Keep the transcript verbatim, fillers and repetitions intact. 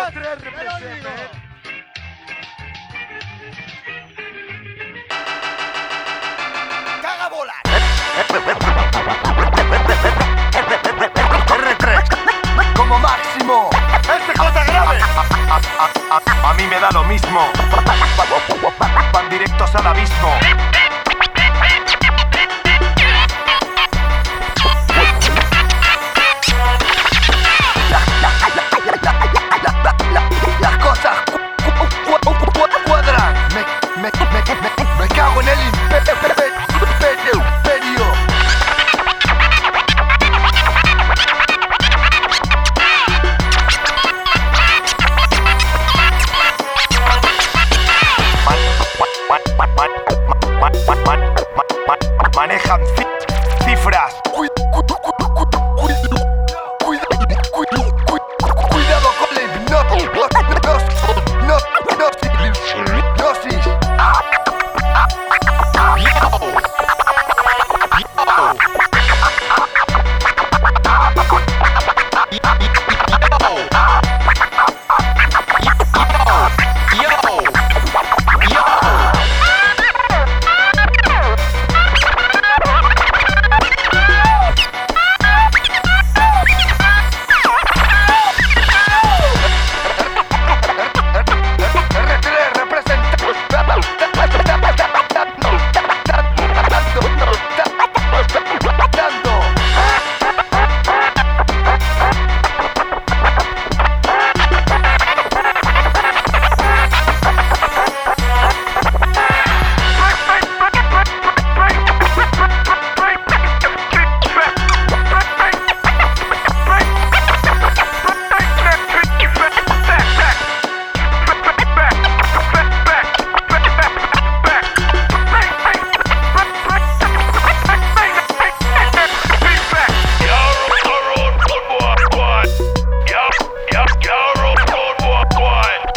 tres representa. ¡Caga bolas! erre tres, como máximo. ¡Este J grave! A, a, a, a mí me da lo mismo. Van directos al abismo. Las cosas cuadran. Me, me, me, me, me cago en el imperio. Manejan cifras. Cuidado con la hipnosis. One.